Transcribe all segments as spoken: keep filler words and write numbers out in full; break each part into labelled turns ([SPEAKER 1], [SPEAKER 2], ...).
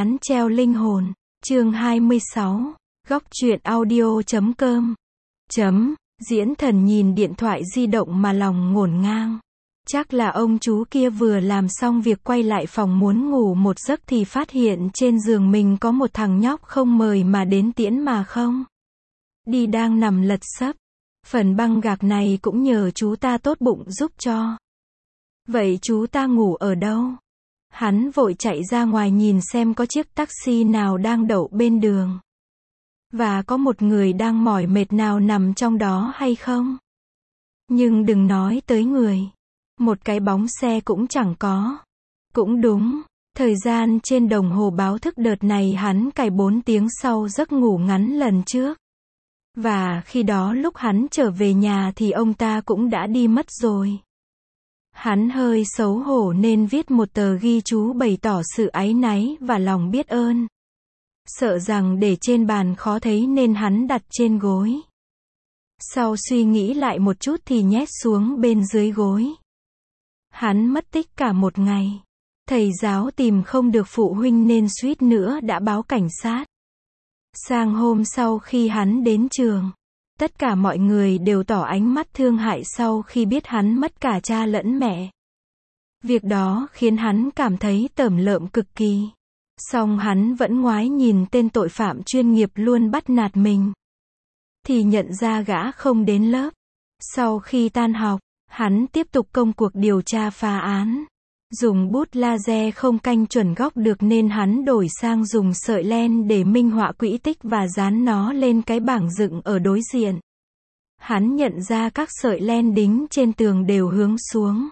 [SPEAKER 1] án treo linh hồn, chương hai mươi sáu, góc truyện audio chấm com. Chấm, Diễn Thần nhìn điện thoại di động mà lòng ngổn ngang. Chắc là ông chú kia vừa làm xong việc quay lại phòng muốn ngủ một giấc thì phát hiện trên giường mình có một thằng nhóc không mời mà đến tiễn mà không đi đang nằm lật sấp. Phần băng gạc này cũng nhờ chú ta tốt bụng giúp cho. Vậy chú ta ngủ ở đâu? Hắn vội chạy ra ngoài nhìn xem có chiếc taxi nào đang đậu bên đường. Và có một người đang mỏi mệt nào nằm trong đó hay không? Nhưng đừng nói tới người. Một cái bóng xe cũng chẳng có. Cũng đúng, thời gian trên đồng hồ báo thức đợt này hắn cài bốn tiếng sau giấc ngủ ngắn lần trước. Và khi đó lúc hắn trở về nhà thì ông ta cũng đã đi mất rồi. Hắn hơi xấu hổ nên viết một tờ ghi chú bày tỏ sự áy náy và lòng biết ơn. Sợ rằng để trên bàn khó thấy nên hắn đặt trên gối. Sau suy nghĩ lại một chút thì nhét xuống bên dưới gối. Hắn mất tích cả một ngày. Thầy giáo tìm không được phụ huynh nên suýt nữa đã báo cảnh sát. Sang hôm sau khi hắn đến trường, tất cả mọi người đều tỏ ánh mắt thương hại sau khi biết hắn mất cả cha lẫn mẹ. Việc đó khiến hắn cảm thấy tởm lợm cực kỳ. Song hắn vẫn ngoái nhìn tên tội phạm chuyên nghiệp luôn bắt nạt mình. Thì nhận ra gã không đến lớp. Sau khi tan học, hắn tiếp tục công cuộc điều tra phá án. Dùng bút laser không canh chuẩn góc được nên hắn đổi sang dùng sợi len để minh họa quỹ tích và dán nó lên cái bảng dựng ở đối diện. Hắn nhận ra các sợi len đính trên tường đều hướng xuống.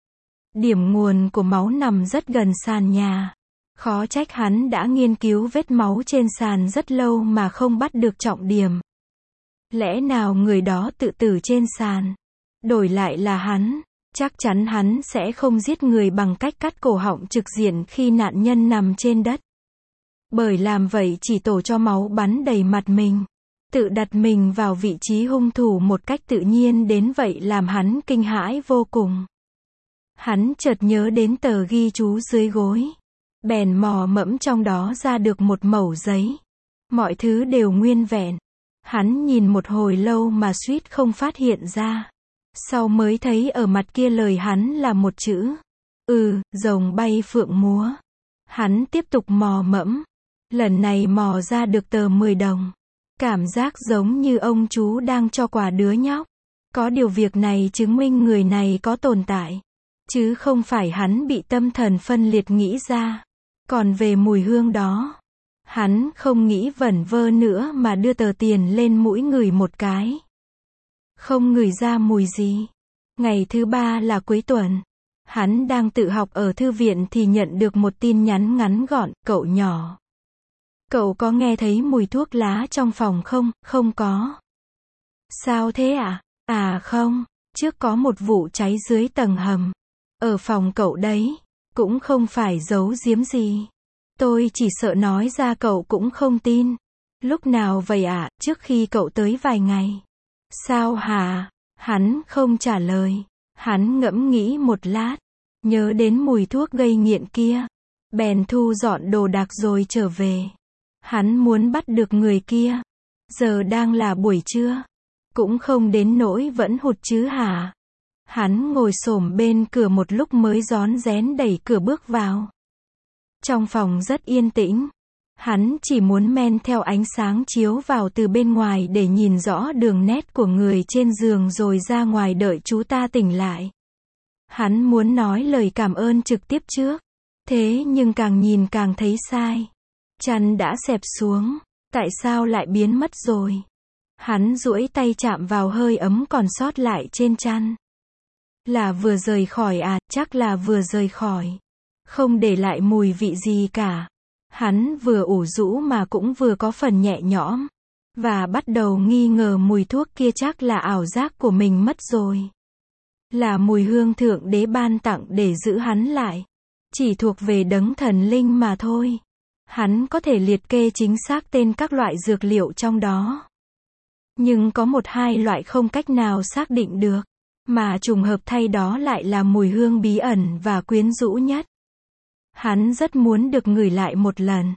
[SPEAKER 1] Điểm nguồn của máu nằm rất gần sàn nhà. Khó trách hắn đã nghiên cứu vết máu trên sàn rất lâu mà không bắt được trọng điểm. Lẽ nào người đó tự tử trên sàn? Đổi lại là hắn. Chắc chắn hắn sẽ không giết người bằng cách cắt cổ họng trực diện khi nạn nhân nằm trên đất. Bởi làm vậy chỉ tổ cho máu bắn đầy mặt mình. Tự đặt mình vào vị trí hung thủ một cách tự nhiên đến vậy làm hắn kinh hãi vô cùng. Hắn chợt nhớ đến tờ ghi chú dưới gối. Bèn mò mẫm trong đó ra được một mẩu giấy. Mọi thứ đều nguyên vẹn. Hắn nhìn một hồi lâu mà suýt không phát hiện ra. Sau mới thấy ở mặt kia lời hắn là một chữ. Ừ, rồng bay phượng múa. Hắn tiếp tục mò mẫm. Lần này mò ra được tờ mười đồng. Cảm giác giống như ông chú đang cho quà đứa nhóc. Có điều việc này chứng minh người này có tồn tại. Chứ không phải hắn bị tâm thần phân liệt nghĩ ra. Còn về mùi hương đó, hắn không nghĩ vẩn vơ nữa mà đưa tờ tiền lên mũi ngửi một cái. Không ngửi ra mùi gì. Ngày thứ ba là cuối tuần. Hắn đang tự học ở thư viện thì nhận được một tin nhắn ngắn gọn, cậu nhỏ. Cậu có nghe thấy mùi thuốc lá trong phòng không? Không có. Sao thế ạ? À? à không, trước có một vụ cháy dưới tầng hầm. Ở phòng cậu đấy. Cũng không phải giấu giếm gì. Tôi chỉ sợ nói ra cậu cũng không tin. Lúc nào vậy ạ? À? Trước khi cậu tới vài ngày. Sao hả? Hắn không trả lời. Hắn ngẫm nghĩ một lát. Nhớ đến mùi thuốc gây nghiện kia. Bèn thu dọn đồ đạc rồi trở về. Hắn muốn bắt được người kia. Giờ đang là buổi trưa. Cũng không đến nỗi vẫn hụt chứ hả? Hắn ngồi xổm bên cửa một lúc mới rón rén đẩy cửa bước vào. Trong phòng rất yên tĩnh. Hắn chỉ muốn men theo ánh sáng chiếu vào từ bên ngoài để nhìn rõ đường nét của người trên giường rồi ra ngoài đợi chú ta tỉnh lại. Hắn muốn nói lời cảm ơn trực tiếp trước. Thế nhưng càng nhìn càng thấy sai. Chăn đã xẹp xuống. Tại sao lại biến mất rồi? Hắn duỗi tay chạm vào hơi ấm còn sót lại trên chăn. Là vừa rời khỏi à? Chắc là vừa rời khỏi. Không để lại mùi vị gì cả. Hắn vừa ủ rũ mà cũng vừa có phần nhẹ nhõm. Và bắt đầu nghi ngờ mùi thuốc kia chắc là ảo giác của mình mất rồi. Là mùi hương thượng đế ban tặng để giữ hắn lại. Chỉ thuộc về đấng thần linh mà thôi. Hắn có thể liệt kê chính xác tên các loại dược liệu trong đó. Nhưng có một hai loại không cách nào xác định được. Mà trùng hợp thay đó lại là mùi hương bí ẩn và quyến rũ nhất. Hắn rất muốn được ngửi lại một lần.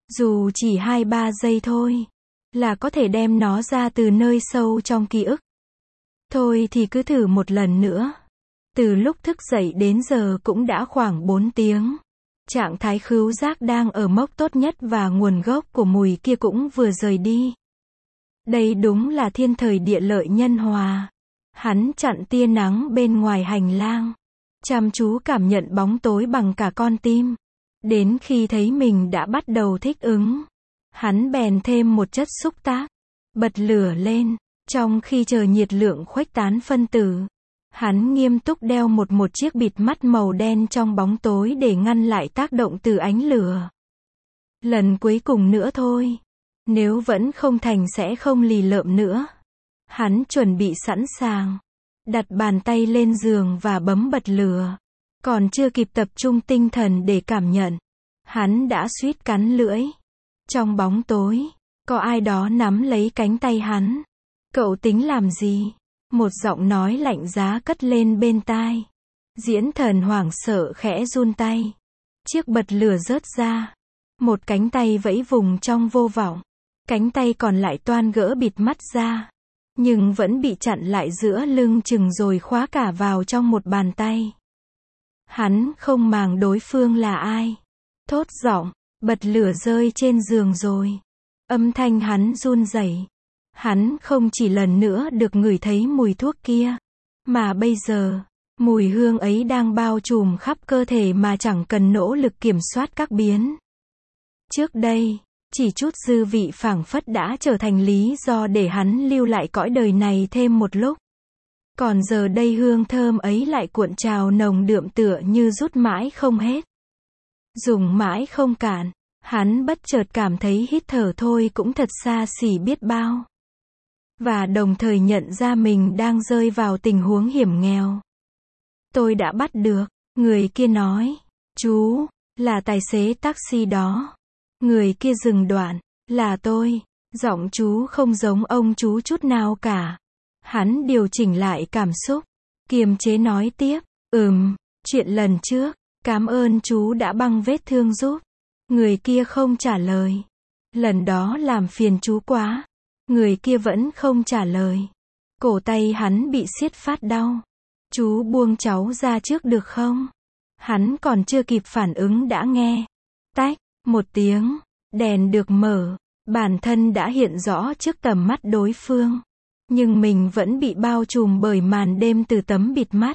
[SPEAKER 1] Dù chỉ hai ba giây thôi, là có thể đem nó ra từ nơi sâu trong ký ức. Thôi thì cứ thử một lần nữa. Từ lúc thức dậy đến giờ cũng đã khoảng bốn tiếng. Trạng thái khứu giác đang ở mốc tốt nhất và nguồn gốc của mùi kia cũng vừa rời đi. Đây đúng là thiên thời địa lợi nhân hòa. Hắn chặn tia nắng bên ngoài hành lang. Chăm chú cảm nhận bóng tối bằng cả con tim. Đến khi thấy mình đã bắt đầu thích ứng, hắn bèn thêm một chất xúc tác. Bật lửa lên. Trong khi chờ nhiệt lượng khuếch tán phân tử, hắn nghiêm túc đeo một một chiếc bịt mắt màu đen trong bóng tối để ngăn lại tác động từ ánh lửa. Lần cuối cùng nữa thôi. Nếu vẫn không thành sẽ không lì lợm nữa. Hắn chuẩn bị sẵn sàng. Đặt bàn tay lên giường và bấm bật lửa. Còn chưa kịp tập trung tinh thần để cảm nhận, hắn đã suýt cắn lưỡi. Trong bóng tối, có ai đó nắm lấy cánh tay hắn. Cậu tính làm gì? Một giọng nói lạnh giá cất lên bên tai. Diễn Thần hoảng sợ khẽ run tay. Chiếc bật lửa rớt ra. Một cánh tay vẫy vùng trong vô vọng. Cánh tay còn lại toan gỡ bịt mắt ra. Nhưng vẫn bị chặn lại giữa lưng chừng rồi khóa cả vào trong một bàn tay. Hắn không màng đối phương là ai. Thốt giọng, bật lửa rơi trên giường rồi. Âm thanh hắn run rẩy. Hắn không chỉ lần nữa được ngửi thấy mùi thuốc kia, mà bây giờ, mùi hương ấy đang bao trùm khắp cơ thể mà chẳng cần nỗ lực kiểm soát các biến. Trước đây, chỉ chút dư vị phảng phất đã trở thành lý do để hắn lưu lại cõi đời này thêm một lúc. Còn giờ đây hương thơm ấy lại cuộn trào nồng đượm tựa như rút mãi không hết. Dùng mãi không cạn, hắn bất chợt cảm thấy hít thở thôi cũng thật xa xỉ biết bao. Và đồng thời nhận ra mình đang rơi vào tình huống hiểm nghèo. Tôi đã bắt được, người kia nói. Chú, là tài xế taxi đó. Người kia dừng đoạn, là tôi. Giọng chú không giống ông chú chút nào cả. Hắn điều chỉnh lại cảm xúc. Kiềm chế nói tiếp, ừm, chuyện lần trước, cảm ơn chú đã băng vết thương giúp. Người kia không trả lời. Lần đó làm phiền chú quá. Người kia vẫn không trả lời. Cổ tay hắn bị siết phát đau. Chú buông cháu ra trước được không? Hắn còn chưa kịp phản ứng đã nghe. Tách, một tiếng, đèn được mở. Bản thân đã hiện rõ trước tầm mắt đối phương. Nhưng mình vẫn bị bao trùm bởi màn đêm từ tấm bịt mắt.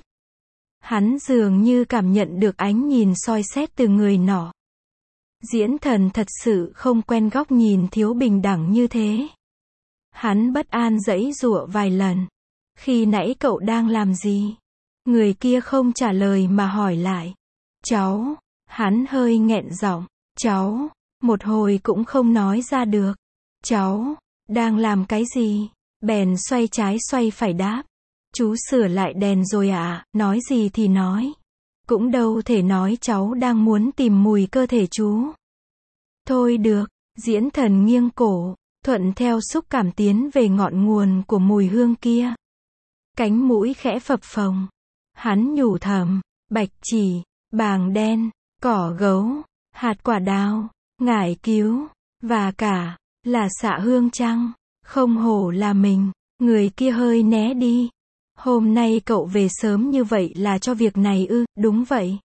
[SPEAKER 1] Hắn dường như cảm nhận được ánh nhìn soi xét từ người nọ. Diễn Thần thật sự không quen góc nhìn thiếu bình đẳng như thế. Hắn bất an giãy giụa vài lần. Khi nãy cậu đang làm gì? Người kia không trả lời mà hỏi lại. Cháu, hắn hơi nghẹn giọng. Cháu, một hồi cũng không nói ra được. Cháu, đang làm cái gì? Bèn xoay trái xoay phải đáp. Chú sửa lại đèn rồi à, nói gì thì nói. Cũng đâu thể nói cháu đang muốn tìm mùi cơ thể chú. Thôi được, Diễn Thần nghiêng cổ, thuận theo xúc cảm tiến về ngọn nguồn của mùi hương kia. Cánh mũi khẽ phập phồng. Hắn nhủ thầm, bạch chỉ, bàng đen, cỏ gấu, hạt quả đào, ngải cứu, và cả, là xạ hương trăng. Không hổ là mình. Người kia hơi né đi. Hôm nay cậu về sớm như vậy là cho việc này ư? Đúng vậy.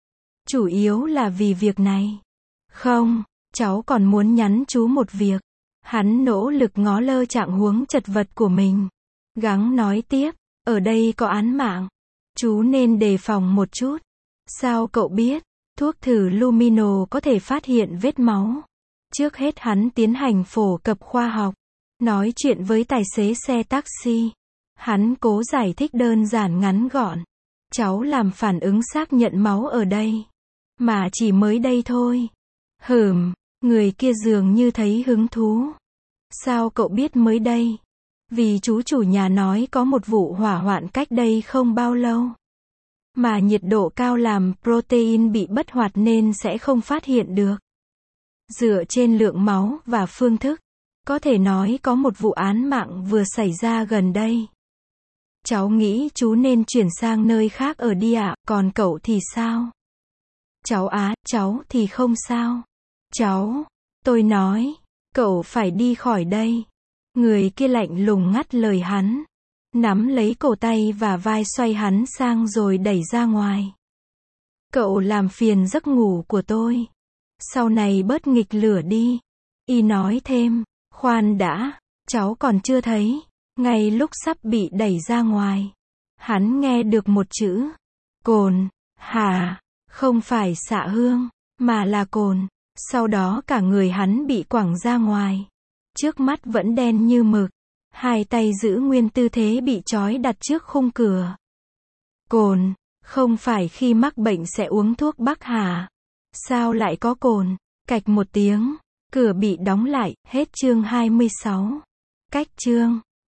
[SPEAKER 1] Chủ yếu là vì việc này. Không, cháu còn muốn nhắn chú một việc. Hắn nỗ lực ngó lơ trạng huống chật vật của mình. Gắng nói tiếp, ở đây có án mạng. Chú nên đề phòng một chút. Sao cậu biết? Thuốc thử Lumino có thể phát hiện vết máu. Trước hết hắn tiến hành phổ cập khoa học. Nói chuyện với tài xế xe taxi. Hắn cố giải thích đơn giản ngắn gọn. Cháu làm phản ứng xác nhận máu ở đây. Mà chỉ mới đây thôi. Hừm, người kia dường như thấy hứng thú. Sao cậu biết mới đây? Vì chú chủ nhà nói có một vụ hỏa hoạn cách đây không bao lâu. Mà nhiệt độ cao làm protein bị bất hoạt nên sẽ không phát hiện được. Dựa trên lượng máu và phương thức, có thể nói có một vụ án mạng vừa xảy ra gần đây. Cháu nghĩ chú nên chuyển sang nơi khác ở đi ạ, còn cậu thì sao? Cháu á, cháu thì không sao. Cháu, Tôi nói, cậu phải đi khỏi đây. Người kia lạnh lùng ngắt lời hắn, nắm lấy cổ tay và vai xoay hắn sang rồi đẩy ra ngoài. Cậu làm phiền giấc ngủ của tôi. Sau này bớt nghịch lửa đi. Y nói thêm, khoan đã, cháu còn chưa thấy. Ngay lúc sắp bị đẩy ra ngoài, hắn nghe được một chữ. Cồn. Hả? Không phải xạ hương, mà là cồn. Sau đó cả người hắn bị quẳng ra ngoài. Trước mắt vẫn đen như mực. Hai tay giữ nguyên tư thế bị trói đặt trước khung cửa. Cồn. Không phải khi mắc bệnh sẽ uống thuốc bắc hả? Sao lại có cồn? Cạch một tiếng, cửa bị đóng lại. Hết chương hai mươi sáu. Cách chương